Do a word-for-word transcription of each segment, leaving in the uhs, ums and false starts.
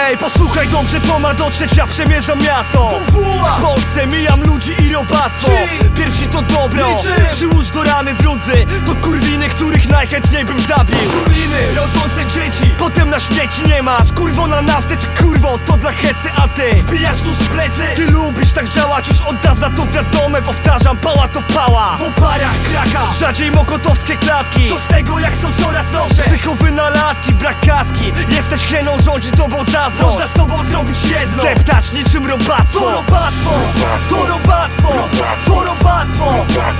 Ej, posłuchaj dobrze, to ma dotrzeć, ja przemierzam miasto. W Polsce mijam ludzi i robactwo. Pierwsi to dobro, przyłóż do rany drudzy. To kurwiny, których najchętniej bym zabił. Szuliny, rodzące dzieci, potem na śmieci nie masz. Kurwo na naftę czy kurwo, to dla hecy, a ty wbijasz tu z plecy. Ty lubisz tak działać, już od dawna to wiadome. Powtarzam, pała to pała. W oparach kraka, rzadziej mokotowskie klatki. Co z tego, jak są coraz nowsze psychowynalazki, brak kaski. Jesteś hreną, rządzi tobą zazdrość. Można z tobą zrobić jedno, deptać niczym robactwo. To robactwo, to robactwo, to robactwo.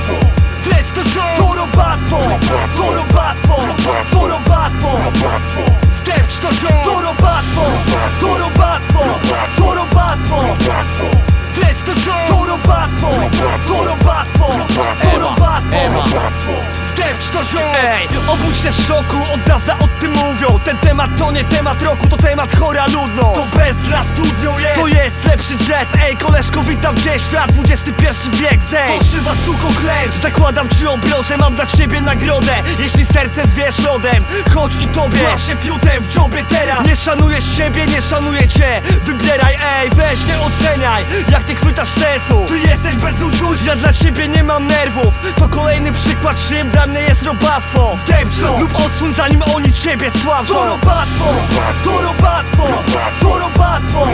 Flex to show, to robactwo, to robactwo, to robactwo. Stepcz to show, to robactwo, to robactwo, to robactwo. Flex to show, to robactwo, to robactwo, to robactwo. Stepcz to show. Ej, obudź się z szoku, od dawna o tym mówią. Ten temat to nie temat roku, to temat chora ludność. To bez dla studią jest, to jest lepszy jazz. Ej, koleżko, witam cię, świat dwudziesty pierwszy wiek. Zej, poszywa suko klęcz, zakładam ci obroże, mam dla ciebie nagrodę. Jeśli serce zwierz lodem, chodź i tobie masz się fiutem w dziobie teraz. Nie szanujesz siebie, nie szanuję cię. Wybieraj, ej, weź, nie oceniaj, jak nie chwytasz sensu. Ty jesteś bez uczuć, ja dla ciebie nie mam nerwów. To kolejny przykład, czym dla mnie jest robactwo. Zdepcz to lub odsuń, zanim oni ciebie stłamszą. To robactwo, to robactwo, to robactwo.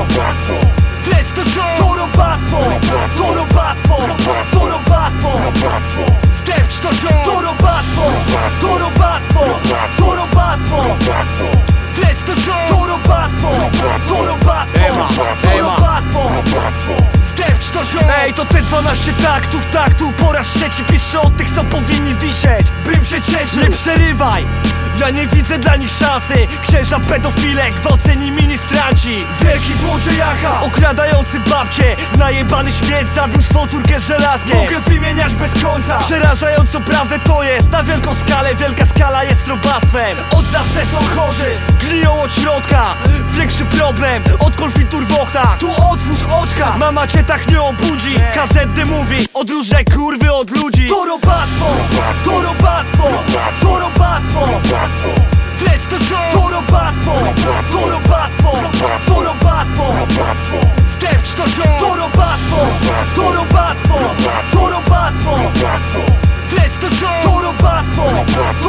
Flex to show, to robactwo, to robactwo, to robactwo. Stepcz to show, to robactwo, to robactwo, to robactwo. Flex to show, to robactwo, to robactwo, to robactwo. Stepcz to show. Ej, to te dwanaście taktów, taktu po raz trzeci piszę o tych, co powinni wisieć. Bym się cieszył, nie przerywaj. Ja nie widzę dla nich szansy. Księża pedofile, gwałceni ministranci. Wielki złodziejacha, okradający babcie. Najebany śmieć zabił swą córkę żelazkiem. Mogę wymieniać bez końca. Przerażającą prawdę to jest na wielką skalę. Wielka skala jest robactwem. Od zawsze są chorzy, gniją od środka. Większy problem od konfitur w oknach. Tu otwórz oczka, mama cię tak nie obudzi. K Z D mówi, odróżniaj kurwy od ludzi. To robactwo, to robactwo, to robactwo. Flex to show, to robactwo, to robactwo, to robactwo. Stepcz to show, to robactwo, to robactwo, to robactwo. Flex to show, to robactwo,